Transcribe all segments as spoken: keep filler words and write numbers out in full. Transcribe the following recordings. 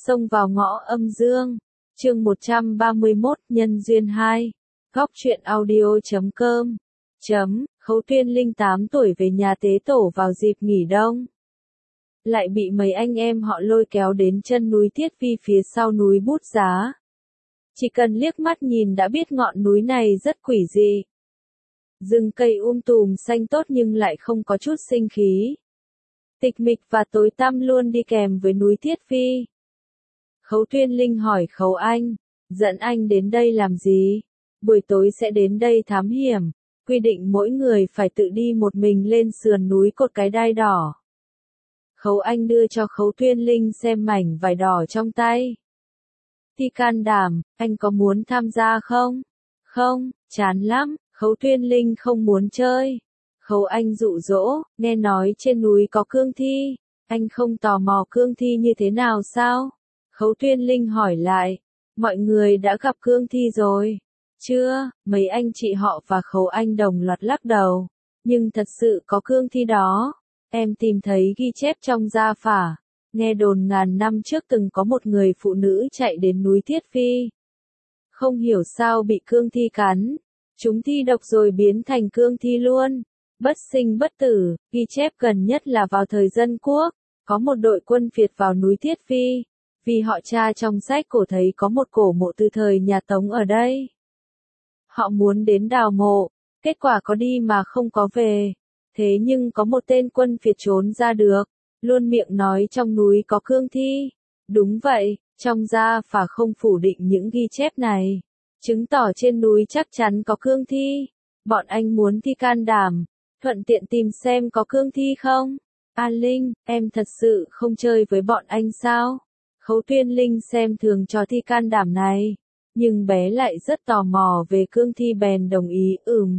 Xông vào ngõ âm dương. Chương một trăm ba mươi mốt, nhân duyên hai. Góc truyện audio chấm com. Chấm, Khấu Tuyên Linh tám tuổi về nhà tế tổ vào dịp nghỉ đông. Lại bị mấy anh em họ lôi kéo đến chân núi Thiết Vi phía sau núi Bút Giá. Chỉ cần liếc mắt nhìn đã biết ngọn núi này rất quỷ dị. Rừng cây um tùm xanh tốt nhưng lại không có chút sinh khí. Tịch mịch và tối tăm luôn đi kèm với núi Thiết Vi. Khấu Tuyên Linh hỏi Khấu Anh, dẫn anh đến đây làm gì? Buổi tối sẽ đến đây thám hiểm, quy định mỗi người phải tự đi một mình lên sườn núi cột cái đai đỏ. Khấu Anh đưa cho Khấu Tuyên Linh xem mảnh vải đỏ trong tay. Thì can đảm, anh có muốn tham gia không? Không, chán lắm, Khấu Tuyên Linh không muốn chơi. Khấu Anh dụ dỗ, nghe nói trên núi có cương thi, anh không tò mò cương thi như thế nào sao? Khấu Tuyên Linh hỏi lại, mọi người đã gặp cương thi rồi? Chưa, mấy anh chị họ và Khấu Anh đồng loạt lắc đầu. Nhưng thật sự có cương thi đó. Em tìm thấy ghi chép trong gia phả. Nghe đồn ngàn năm trước từng có một người phụ nữ chạy đến núi Thiết Vi. Không hiểu sao bị cương thi cắn. Chúng thi độc rồi biến thành cương thi luôn. Bất sinh bất tử, ghi chép gần nhất là vào thời Dân Quốc. Có một đội quân Việt vào núi Thiết Vi. Vì họ tra trong sách cổ thấy có một cổ mộ từ thời nhà Tống ở đây. Họ muốn đến đào mộ, kết quả có đi mà không có về. Thế nhưng có một tên quân Việt trốn ra được, luôn miệng nói trong núi có cương thi. Đúng vậy, trong gia phả không phủ định những ghi chép này. Chứng tỏ trên núi chắc chắn có cương thi. Bọn anh muốn thi can đảm, thuận tiện tìm xem có cương thi không? An Linh, em thật sự không chơi với bọn anh sao? Khấu Tuyên Linh xem thường trò thi can đảm này, nhưng bé lại rất tò mò về cương thi bèn đồng ý ừm.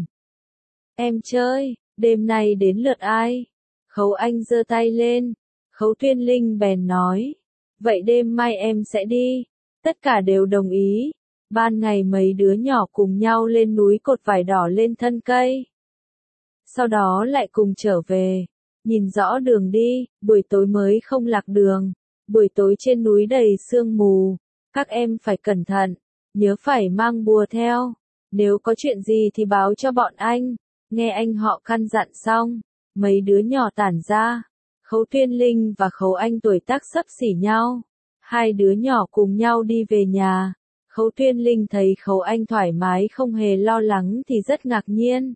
Em chơi, đêm nay đến lượt ai? Khấu Anh giơ tay lên, Khấu Tuyên Linh bèn nói, vậy đêm mai em sẽ đi. Tất cả đều đồng ý. Ban ngày mấy đứa nhỏ cùng nhau lên núi cột vải đỏ lên thân cây. Sau đó lại cùng trở về, nhìn rõ đường đi, buổi tối mới không lạc đường. Buổi tối trên núi đầy sương mù, các em phải cẩn thận, nhớ phải mang bùa theo. Nếu có chuyện gì thì báo cho bọn anh. Nghe anh họ căn dặn xong, mấy đứa nhỏ tản ra. Khấu Tuyên Linh và Khấu Anh tuổi tác xấp xỉ nhau. Hai đứa nhỏ cùng nhau đi về nhà. Khấu Tuyên Linh thấy Khấu Anh thoải mái không hề lo lắng thì rất ngạc nhiên.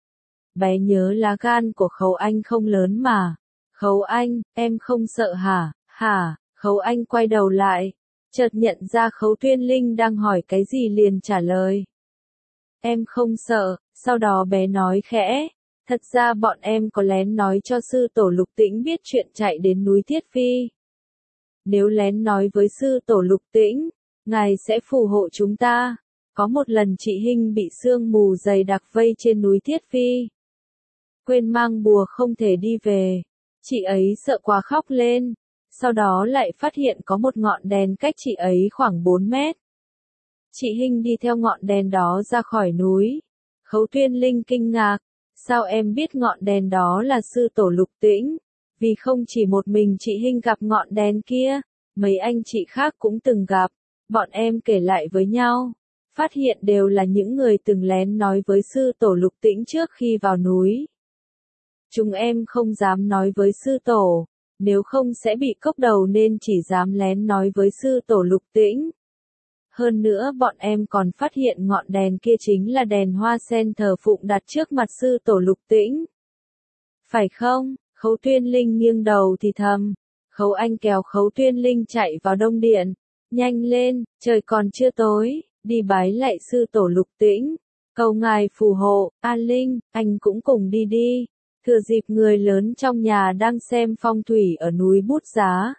Bé nhớ lá gan của Khấu Anh không lớn mà. Khấu Anh, em không sợ hả? Hả? Khấu Anh quay đầu lại, chợt nhận ra Khấu Tuyên Linh đang hỏi cái gì liền trả lời. Em không sợ, sau đó bé nói khẽ, thật ra bọn em có lén nói cho sư tổ Lục Tĩnh biết chuyện chạy đến núi Thiết Vi. Nếu lén nói với sư tổ Lục Tĩnh, ngài sẽ phù hộ chúng ta. Có một lần chị Hinh bị sương mù dày đặc vây trên núi Thiết Vi. Quên mang bùa không thể đi về. Chị ấy sợ quá khóc lên. Sau đó lại phát hiện có một ngọn đèn cách chị ấy khoảng bốn mét. Chị Hinh đi theo ngọn đèn đó ra khỏi núi. Khấu Tuyên Linh kinh ngạc, sao em biết ngọn đèn đó là sư tổ Lục Tĩnh? Vì không chỉ một mình chị Hinh gặp ngọn đèn kia, mấy anh chị khác cũng từng gặp. Bọn em kể lại với nhau, phát hiện đều là những người từng lén nói với sư tổ Lục Tĩnh trước khi vào núi. Chúng em không dám nói với sư tổ. Nếu không sẽ bị cốc đầu nên chỉ dám lén nói với sư tổ Lục Tĩnh. Hơn nữa bọn em còn phát hiện ngọn đèn kia chính là đèn hoa sen thờ phụng đặt trước mặt sư tổ Lục Tĩnh. Phải không? Khấu Tuyên Linh nghiêng đầu thì thầm. Khấu Anh kéo Khấu Tuyên Linh chạy vào đông điện. Nhanh lên, trời còn chưa tối, đi bái lạy sư tổ Lục Tĩnh. Cầu ngài phù hộ. An Linh, anh cũng cùng đi đi. Thừa dịp người lớn trong nhà đang xem phong thủy ở núi Bút Giá.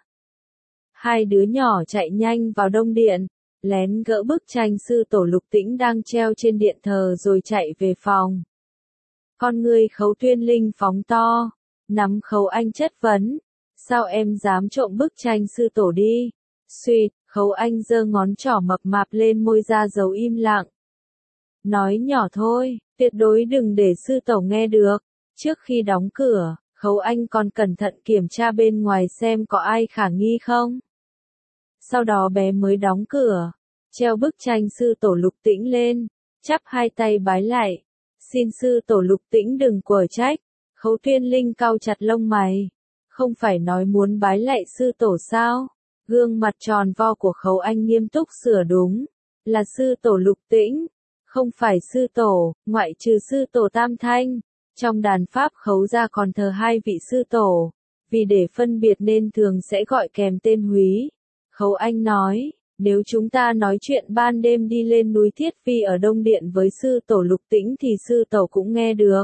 Hai đứa nhỏ chạy nhanh vào đông điện, lén gỡ bức tranh sư tổ Lục Tĩnh đang treo trên điện thờ rồi chạy về phòng. Con người Khấu Tuyên Linh phóng to, nắm Khấu Anh chất vấn, sao em dám trộm bức tranh sư tổ đi? Suýt, Khấu Anh giơ ngón trỏ mập mạp lên môi ra dấu im lặng. Nói nhỏ thôi, tuyệt đối đừng để sư tổ nghe được. Trước khi đóng cửa, Khấu Anh còn cẩn thận kiểm tra bên ngoài xem có ai khả nghi không. Sau đó bé mới đóng cửa, treo bức tranh sư tổ Lục Tĩnh lên, chắp hai tay bái lại. Xin sư tổ Lục Tĩnh đừng quở trách. Khấu Tuyên Linh cau chặt lông mày. Không phải nói muốn bái lạy sư tổ sao? Gương mặt tròn vo của Khấu Anh nghiêm túc sửa đúng. Là sư tổ Lục Tĩnh. Không phải sư tổ, ngoại trừ sư tổ Tam Thanh. Trong đàn Pháp Khấu gia còn thờ hai vị sư tổ. Vì để phân biệt nên thường sẽ gọi kèm tên húy. Khấu Anh nói, nếu chúng ta nói chuyện ban đêm đi lên núi Thiết Phi ở Đông Điện với sư tổ Lục Tĩnh thì sư tổ cũng nghe được.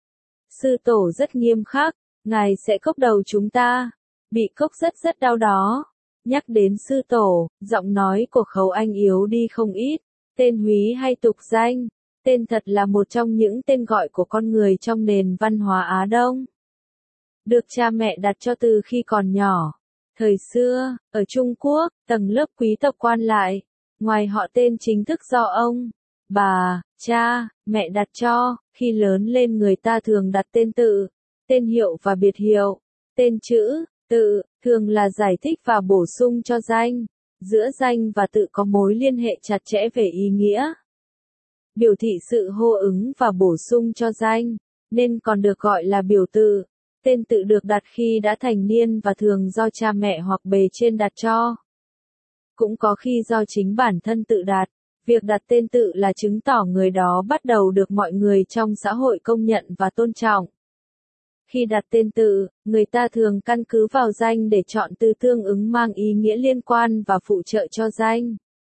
Sư tổ rất nghiêm khắc, ngài sẽ cốc đầu chúng ta. Bị cốc rất rất đau đó. Nhắc đến sư tổ, giọng nói của Khấu Anh yếu đi không ít. Tên húy hay tục danh, tên thật là một trong những tên gọi của con người trong nền văn hóa Á Đông. Được cha mẹ đặt cho từ khi còn nhỏ. Thời xưa, ở Trung Quốc, tầng lớp quý tộc quan lại, ngoài họ tên chính thức do ông, bà, cha, mẹ đặt cho, khi lớn lên người ta thường đặt tên tự, tên hiệu và biệt hiệu. Tên chữ, tự, thường là giải thích và bổ sung cho danh. Giữa danh và tự có mối liên hệ chặt chẽ về ý nghĩa. Biểu thị sự hô ứng và bổ sung cho danh, nên còn được gọi là biểu tự. Tên tự được đặt khi đã thành niên và thường do cha mẹ hoặc bề trên đặt cho. Cũng có khi do chính bản thân tự đặt. Việc đặt tên tự là chứng tỏ người đó bắt đầu được mọi người trong xã hội công nhận và tôn trọng. Khi đặt tên tự, người ta thường căn cứ vào danh để chọn từ tương ứng mang ý nghĩa liên quan và phụ trợ cho danh.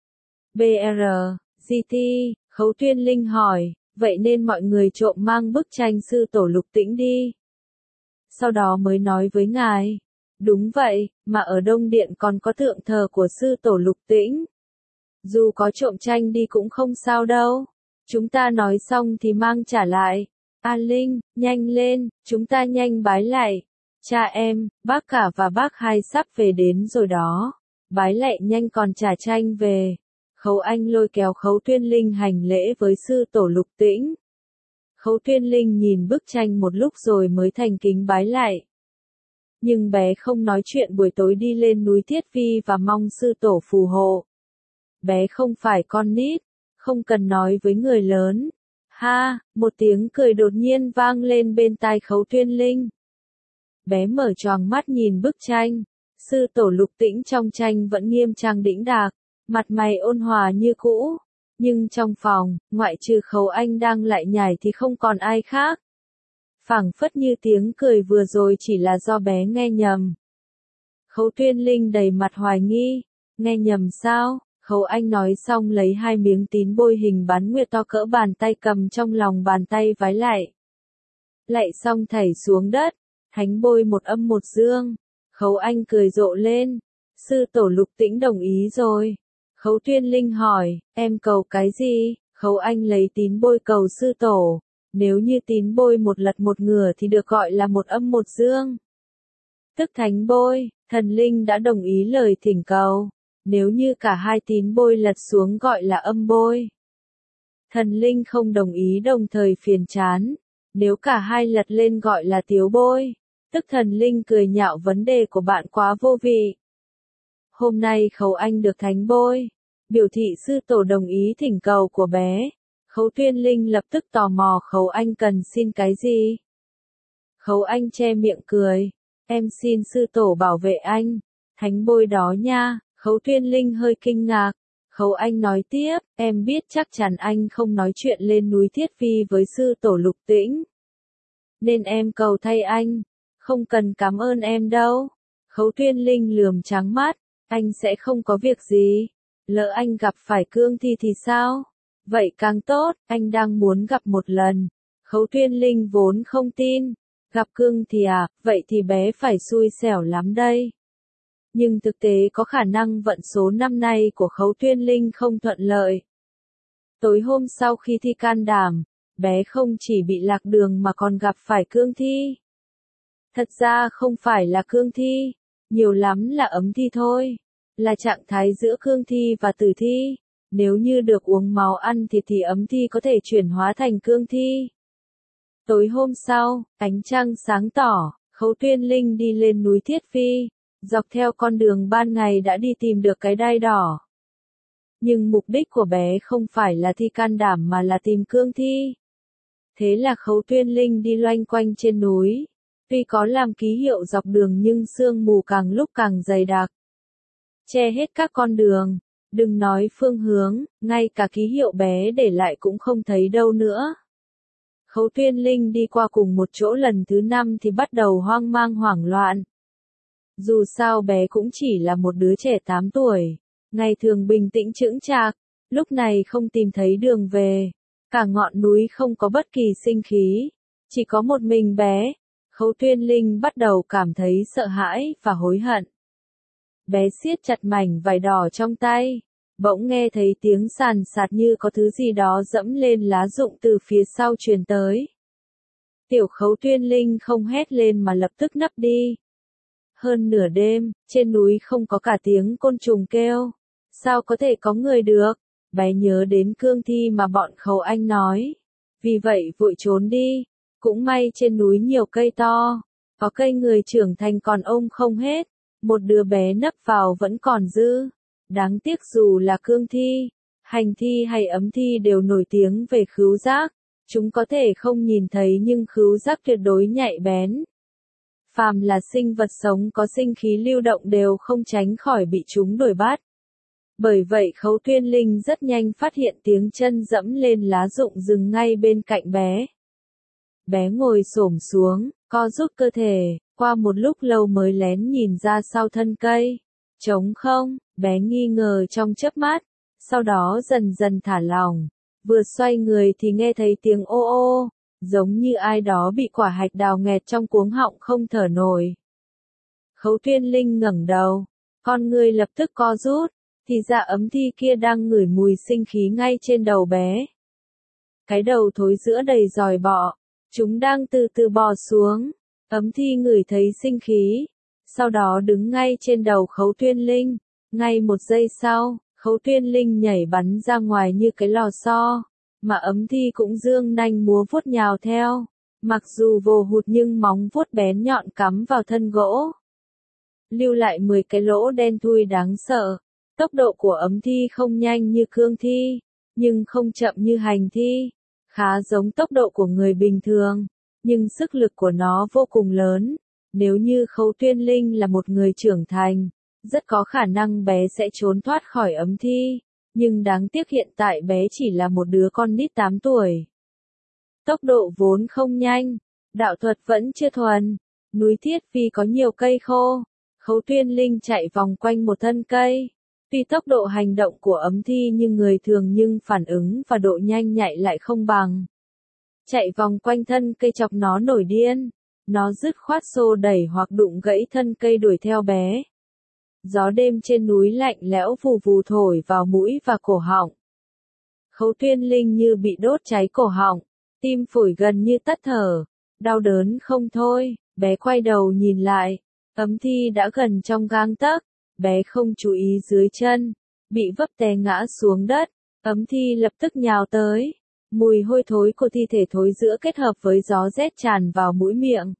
bê rờ, giê tê, Khấu Tuyên Linh hỏi, vậy nên mọi người trộm mang bức tranh sư tổ Lục Tĩnh đi. Sau đó mới nói với ngài, đúng vậy, mà ở Đông Điện còn có tượng thờ của sư tổ Lục Tĩnh. Dù có trộm tranh đi cũng không sao đâu. Chúng ta nói xong thì mang trả lại. A Linh, nhanh lên, chúng ta nhanh bái lại. Cha em, bác cả và bác hai sắp về đến rồi đó. Bái lại nhanh còn trả tranh về. Khấu Anh lôi kéo Khấu Tuyên Linh hành lễ với sư tổ Lục Tĩnh. Khấu Tuyên Linh nhìn bức tranh một lúc rồi mới thành kính bái lại. Nhưng bé không nói chuyện buổi tối đi lên núi Thiết Phi và mong sư tổ phù hộ. Bé không phải con nít, không cần nói với người lớn. Ha, một tiếng cười đột nhiên vang lên bên tai Khấu Tuyên Linh. Bé mở choàng mắt nhìn bức tranh. Sư tổ Lục Tĩnh trong tranh vẫn nghiêm trang đĩnh đạc, mặt mày ôn hòa như cũ. Nhưng trong phòng, ngoại trừ Khấu Anh đang lại nhảy thì không còn ai khác. Phảng phất như tiếng cười vừa rồi chỉ là do bé nghe nhầm. Khấu Tuyên Linh đầy mặt hoài nghi. Nghe nhầm sao? Khấu Anh nói xong lấy hai miếng tín bôi hình bán nguyệt to cỡ bàn tay cầm trong lòng bàn tay vái lại. Lạy xong thảy xuống đất, thánh bôi một âm một dương. Khấu Anh cười rộ lên. Sư tổ Lục Tĩnh đồng ý rồi. Khấu Tuyên Linh hỏi, em cầu cái gì? Khấu Anh lấy tín bôi cầu sư tổ. Nếu như tín bôi một lật một ngửa thì được gọi là một âm một dương. Tức thánh bôi, thần linh đã đồng ý lời thỉnh cầu. Nếu như cả hai tín bôi lật xuống gọi là âm bôi. Thần linh không đồng ý đồng thời phiền chán. Nếu cả hai lật lên gọi là tiếu bôi. Tức thần linh cười nhạo vấn đề của bạn quá vô vị. Hôm nay Khấu Anh được thánh bôi. Biểu thị sư tổ đồng ý thỉnh cầu của bé. Khấu Tuyên Linh lập tức tò mò Khấu Anh cần xin cái gì. Khấu Anh che miệng cười. Em xin sư tổ bảo vệ anh. Thánh bôi đó nha. Khấu Tuyên Linh hơi kinh ngạc. Khấu Anh nói tiếp, em biết chắc chắn anh không nói chuyện lên núi Thiết Phi với sư tổ Lục Tĩnh. Nên em cầu thay anh. Không cần cảm ơn em đâu. Khấu Tuyên Linh lườm trắng mắt. Anh sẽ không có việc gì. Lỡ anh gặp phải cương thi thì sao? Vậy càng tốt, anh đang muốn gặp một lần. Khấu Tuyên Linh vốn không tin. Gặp cương thi à, vậy thì bé phải xui xẻo lắm đây. Nhưng thực tế có khả năng vận số năm nay của Khấu Tuyên Linh không thuận lợi. Tối hôm sau khi thi can đảm, bé không chỉ bị lạc đường mà còn gặp phải cương thi. Thật ra không phải là cương thi, nhiều lắm là ấm thi thôi. Là trạng thái giữa cương thi và tử thi. Nếu như được uống máu ăn thịt thì ấm thi có thể chuyển hóa thành cương thi. Tối hôm sau, ánh trăng sáng tỏ, Khấu Tuyên Linh đi lên núi Thiết Phi. Dọc theo con đường ban ngày đã đi tìm được cái đai đỏ. Nhưng mục đích của bé không phải là thi can đảm mà là tìm cương thi. Thế là Khấu Tuyên Linh đi loanh quanh trên núi. Tuy có làm ký hiệu dọc đường nhưng sương mù càng lúc càng dày đặc. Che hết các con đường. Đừng nói phương hướng, ngay cả ký hiệu bé để lại cũng không thấy đâu nữa. Khấu Tuyên Linh đi qua cùng một chỗ lần thứ năm thì bắt đầu hoang mang hoảng loạn. Dù sao bé cũng chỉ là một đứa trẻ tám tuổi, ngày thường bình tĩnh chững chạc, lúc này không tìm thấy đường về. Cả ngọn núi không có bất kỳ sinh khí, chỉ có một mình bé. Khấu Tuyên Linh bắt đầu cảm thấy sợ hãi và hối hận. Bé siết chặt mảnh vải đỏ trong tay, bỗng nghe thấy tiếng sàn sạt như có thứ gì đó dẫm lên lá rụng từ phía sau truyền tới. Tiểu Khấu Tuyên Linh không hét lên mà lập tức nấp đi. Hơn nửa đêm, trên núi không có cả tiếng côn trùng kêu. Sao có thể có người được? Bé nhớ đến cương thi mà bọn Khấu Anh nói. Vì vậy vội trốn đi. Cũng may trên núi nhiều cây to. Có cây người trưởng thành còn ôm không hết. Một đứa bé nấp vào vẫn còn dư. Đáng tiếc dù là cương thi, hành thi hay ấm thi đều nổi tiếng về khứu giác. Chúng có thể không nhìn thấy nhưng khứu giác tuyệt đối nhạy bén. Phàm là sinh vật sống có sinh khí lưu động đều không tránh khỏi bị chúng đuổi bắt. Bởi vậy Khấu Tuyên Linh rất nhanh phát hiện tiếng chân dẫm lên lá rụng rừng ngay bên cạnh bé. Bé ngồi xổm xuống, co rút cơ thể, qua một lúc lâu mới lén nhìn ra sau thân cây. Trống không, bé nghi ngờ trong chớp mắt, sau đó dần dần thả lỏng. Vừa xoay người thì nghe thấy tiếng ô ô, giống như ai đó bị quả hạch đào nghẹt trong cuống họng không thở nổi. Khấu Tuyên Linh ngẩng đầu, con người lập tức co rút, thì ra ấm thi kia đang ngửi mùi sinh khí ngay trên đầu bé. Cái đầu thối giữa đầy giòi bọ, chúng đang từ từ bò xuống. Ấm thi ngửi thấy sinh khí, sau đó đứng ngay trên đầu Khấu Tuyên Linh. Ngay một giây sau, Khấu Tuyên Linh nhảy bắn ra ngoài như cái lò xo, mà ấm thi cũng dương nanh múa vuốt nhào theo. Mặc dù vồ hụt nhưng móng vuốt bén nhọn cắm vào thân gỗ, lưu lại mười cái lỗ đen thui đáng sợ. Tốc độ của ấm thi không nhanh như cương thi, nhưng không chậm như hành thi, khá giống tốc độ của người bình thường, nhưng sức lực của nó vô cùng lớn. Nếu như Khấu Tuyên Linh là một người trưởng thành, rất có khả năng bé sẽ trốn thoát khỏi ấm thi, nhưng đáng tiếc hiện tại bé chỉ là một đứa con nít tám tuổi. Tốc độ vốn không nhanh, đạo thuật vẫn chưa thuần, núi Thiết Phi có nhiều cây khô, Khấu Tuyên Linh chạy vòng quanh một thân cây. Tuy tốc độ hành động của ấm thi như người thường nhưng phản ứng và độ nhanh nhạy lại không bằng. Chạy vòng quanh thân cây chọc nó nổi điên, nó dứt khoát xô đẩy hoặc đụng gãy thân cây đuổi theo bé. Gió đêm trên núi lạnh lẽo vù vù thổi vào mũi và cổ họng. Khấu Tuyên Linh như bị đốt cháy cổ họng, tim phổi gần như tắt thở, đau đớn không thôi. Bé quay đầu nhìn lại, ấm thi đã gần trong gang tấc. Bé không chú ý dưới chân, bị vấp té ngã xuống đất. Ấm thi lập tức nhào tới. Mùi hôi thối của thi thể thối rữa kết hợp với gió rét tràn vào mũi miệng.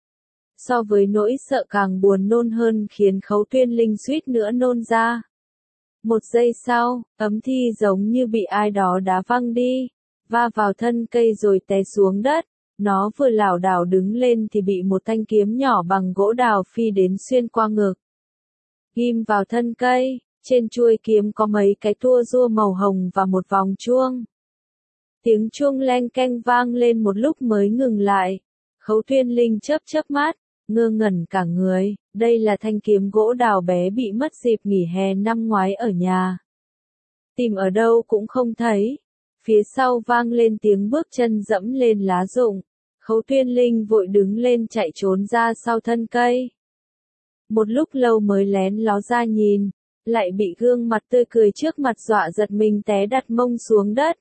So với nỗi sợ càng buồn nôn hơn khiến Khấu Tuyên Linh suýt nữa nôn ra. Một giây sau, ấm thi giống như bị ai đó đá văng đi, va vào thân cây rồi té xuống đất. Nó vừa lảo đảo đứng lên thì bị một thanh kiếm nhỏ bằng gỗ đào phi đến xuyên qua ngực, ghim vào thân cây. Trên chuôi kiếm có mấy cái tua rua màu hồng và một vòng chuông. Tiếng chuông leng keng vang lên một lúc mới ngừng lại. Khấu Tuyên Linh chớp chớp mắt, ngơ ngẩn cả người. Đây là thanh kiếm gỗ đào bé bị mất dịp nghỉ hè năm ngoái ở nhà. Tìm ở đâu cũng không thấy. Phía sau vang lên tiếng bước chân dẫm lên lá rụng. Khấu Tuyên Linh vội đứng lên chạy trốn ra sau thân cây. Một lúc lâu mới lén ló ra nhìn, lại bị gương mặt tươi cười trước mặt dọa giật mình té đặt mông xuống đất.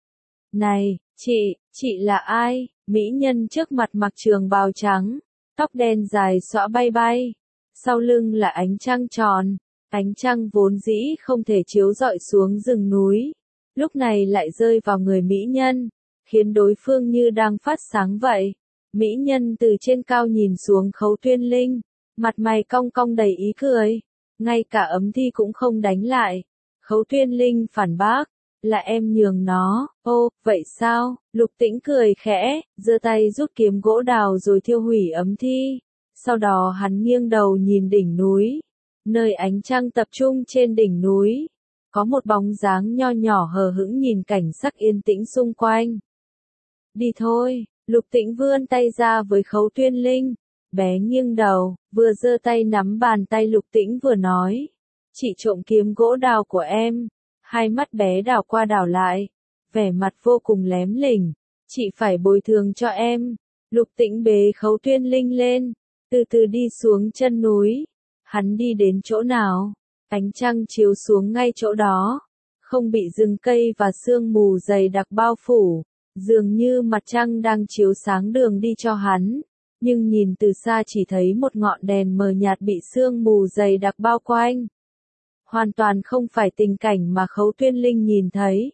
Này, chị, chị là ai? Mỹ nhân trước mặt mặc trường bào trắng, tóc đen dài xõa bay bay, sau lưng là ánh trăng tròn. Ánh trăng vốn dĩ không thể chiếu rọi xuống rừng núi, lúc này lại rơi vào người mỹ nhân, khiến đối phương như đang phát sáng vậy. Mỹ nhân từ trên cao nhìn xuống Khấu Tuyên Linh, Mặt mày cong cong đầy ý cười. Ngay cả Ấm Thi cũng không đánh lại. Khấu Tuyên Linh phản bác. Là em nhường nó. Ô, vậy sao? Lục Tĩnh cười khẽ, giơ tay rút kiếm gỗ đào rồi thiêu hủy Ấm Thi. Sau đó hắn nghiêng đầu nhìn đỉnh núi. Nơi ánh trăng tập trung trên đỉnh núi. Có một bóng dáng nho nhỏ hờ hững nhìn cảnh sắc yên tĩnh xung quanh. Đi thôi, Lục Tĩnh vươn tay ra với Khấu Tuyên Linh. Bé nghiêng đầu, vừa giơ tay nắm bàn tay Lục Tĩnh vừa nói. Chị trộm kiếm gỗ đào của em. Hai mắt bé đảo qua đảo lại. Vẻ mặt vô cùng lém lỉnh. Chị phải bồi thường cho em. Lục Tĩnh bế Khấu Tuyên Linh lên. Từ từ đi xuống chân núi. Hắn đi đến chỗ nào? Ánh trăng chiếu xuống ngay chỗ đó. Không bị rừng cây và sương mù dày đặc bao phủ. Dường như mặt trăng đang chiếu sáng đường đi cho hắn. Nhưng nhìn từ xa chỉ thấy một ngọn đèn mờ nhạt bị sương mù dày đặc bao quanh. Hoàn toàn không phải tình cảnh mà Khấu Tuyên Linh nhìn thấy.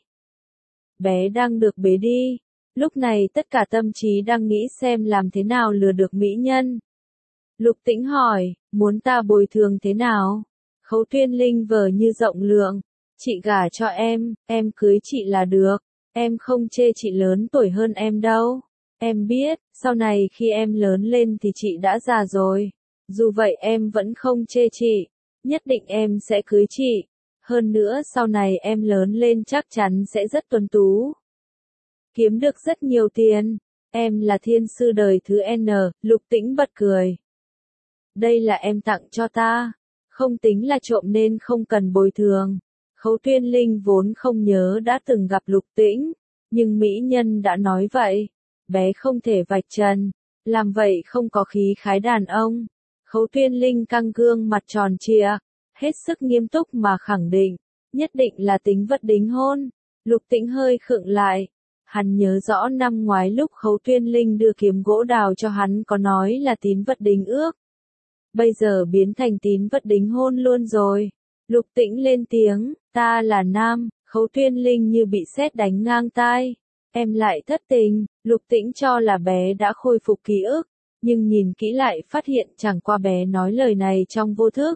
Bé đang được bế đi. Lúc này tất cả tâm trí đang nghĩ xem làm thế nào lừa được mỹ nhân. Lục Tĩnh hỏi, muốn ta bồi thường thế nào? Khấu Tuyên Linh vờ như rộng lượng. Chị gả cho em, em cưới chị là được. Em không chê chị lớn tuổi hơn em đâu. Em biết, sau này khi em lớn lên thì chị đã già rồi. Dù vậy em vẫn không chê chị. Nhất định em sẽ cưới chị. Hơn nữa sau này em lớn lên chắc chắn sẽ rất tuấn tú. Kiếm được rất nhiều tiền. Em là thiên sư đời thứ N, Lục Tĩnh bật cười. Đây là em tặng cho ta. Không tính là trộm nên không cần bồi thường. Khấu Tuyên Linh vốn không nhớ đã từng gặp Lục Tĩnh. Nhưng mỹ nhân đã nói vậy. Bé không thể vạch trần. Làm vậy không có khí khái đàn ông. Khấu Tuyên Linh căng gương mặt tròn trịa. Hết sức nghiêm túc mà khẳng định. Nhất định là tính vật đính hôn. Lục Tĩnh hơi khựng lại. Hắn nhớ rõ năm ngoái lúc Khấu Tuyên Linh đưa kiếm gỗ đào cho hắn có nói là tín vật đính ước. Bây giờ biến thành tín vật đính hôn luôn rồi. Lục Tĩnh lên tiếng, ta là nam. Khấu Tuyên Linh như bị sét đánh ngang tai. Em lại thất tình. Lục Tĩnh cho là bé đã khôi phục ký ức. Nhưng nhìn kỹ lại phát hiện chẳng qua bé nói lời này trong vô thức.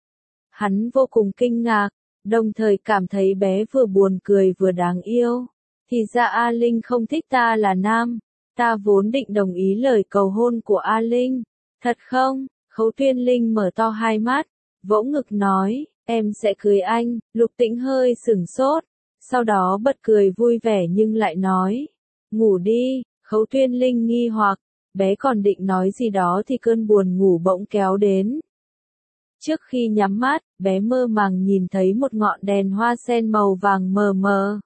Hắn vô cùng kinh ngạc. Đồng thời cảm thấy bé vừa buồn cười vừa đáng yêu. Thì ra A Linh không thích ta là nam. Ta vốn định đồng ý lời cầu hôn của A Linh. Thật không? Khấu Tuyên Linh mở to hai mắt. Vỗ ngực nói, em sẽ cưới anh. Lục Tĩnh hơi sửng sốt. Sau đó bật cười vui vẻ nhưng lại nói. Ngủ đi. Khấu Tuyên Linh nghi hoặc. Bé còn định nói gì đó thì cơn buồn ngủ bỗng kéo đến. Trước khi nhắm mắt, bé mơ màng nhìn thấy một ngọn đèn hoa sen màu vàng mờ mờ.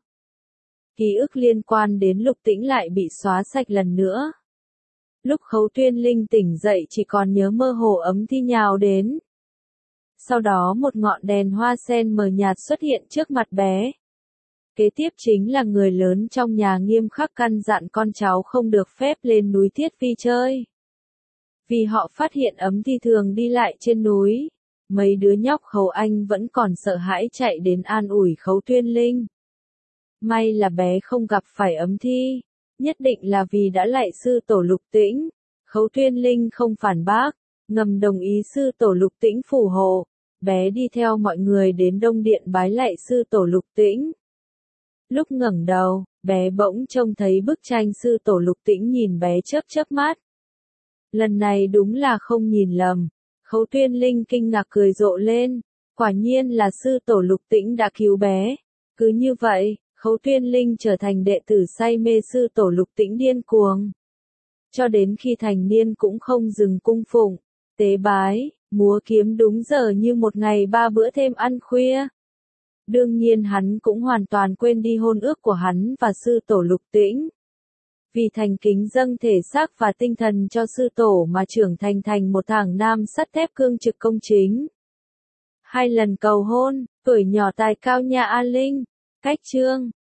Ký ức liên quan đến Lục Tĩnh lại bị xóa sạch lần nữa. Lúc Khấu Tuyên Linh tỉnh dậy chỉ còn nhớ mơ hồ Ấm Thi nhào đến. Sau đó một ngọn đèn hoa sen mờ nhạt xuất hiện trước mặt bé. Kế tiếp chính là người lớn trong nhà nghiêm khắc căn dặn con cháu không được phép lên núi Thiết Phi chơi. Vì họ phát hiện Ấm Thi thường đi lại trên núi. Mấy đứa nhóc Khấu Anh vẫn còn sợ hãi chạy đến an ủi Khấu Tuyên Linh. May là bé không gặp phải Ấm Thi. Nhất định là vì đã lạy sư tổ Lục Tĩnh. Khấu Tuyên Linh không phản bác. Ngầm đồng ý sư tổ Lục Tĩnh phù hộ. Bé đi theo mọi người đến Đông Điện bái lạy sư tổ Lục Tĩnh. Lúc ngẩng đầu, bé bỗng trông thấy bức tranh sư tổ Lục Tĩnh nhìn bé chớp chớp mắt. Lần này đúng là không nhìn lầm. Khấu Tuyên Linh kinh ngạc cười rộ lên. Quả nhiên là sư tổ Lục Tĩnh đã cứu bé. Cứ như vậy, Khấu Tuyên Linh trở thành đệ tử say mê sư tổ Lục Tĩnh điên cuồng. Cho đến khi thành niên cũng không dừng cung phụng, tế bái, múa kiếm đúng giờ như một ngày ba bữa thêm ăn khuya. Đương nhiên hắn cũng hoàn toàn quên đi hôn ước của hắn và sư tổ Lục Tĩnh. Vì thành kính dâng thể xác và tinh thần cho sư tổ mà trưởng thành thành một thằng nam sắt thép cương trực công chính. Hai lần cầu hôn, tuổi nhỏ tài cao nhà A Linh. Cách chương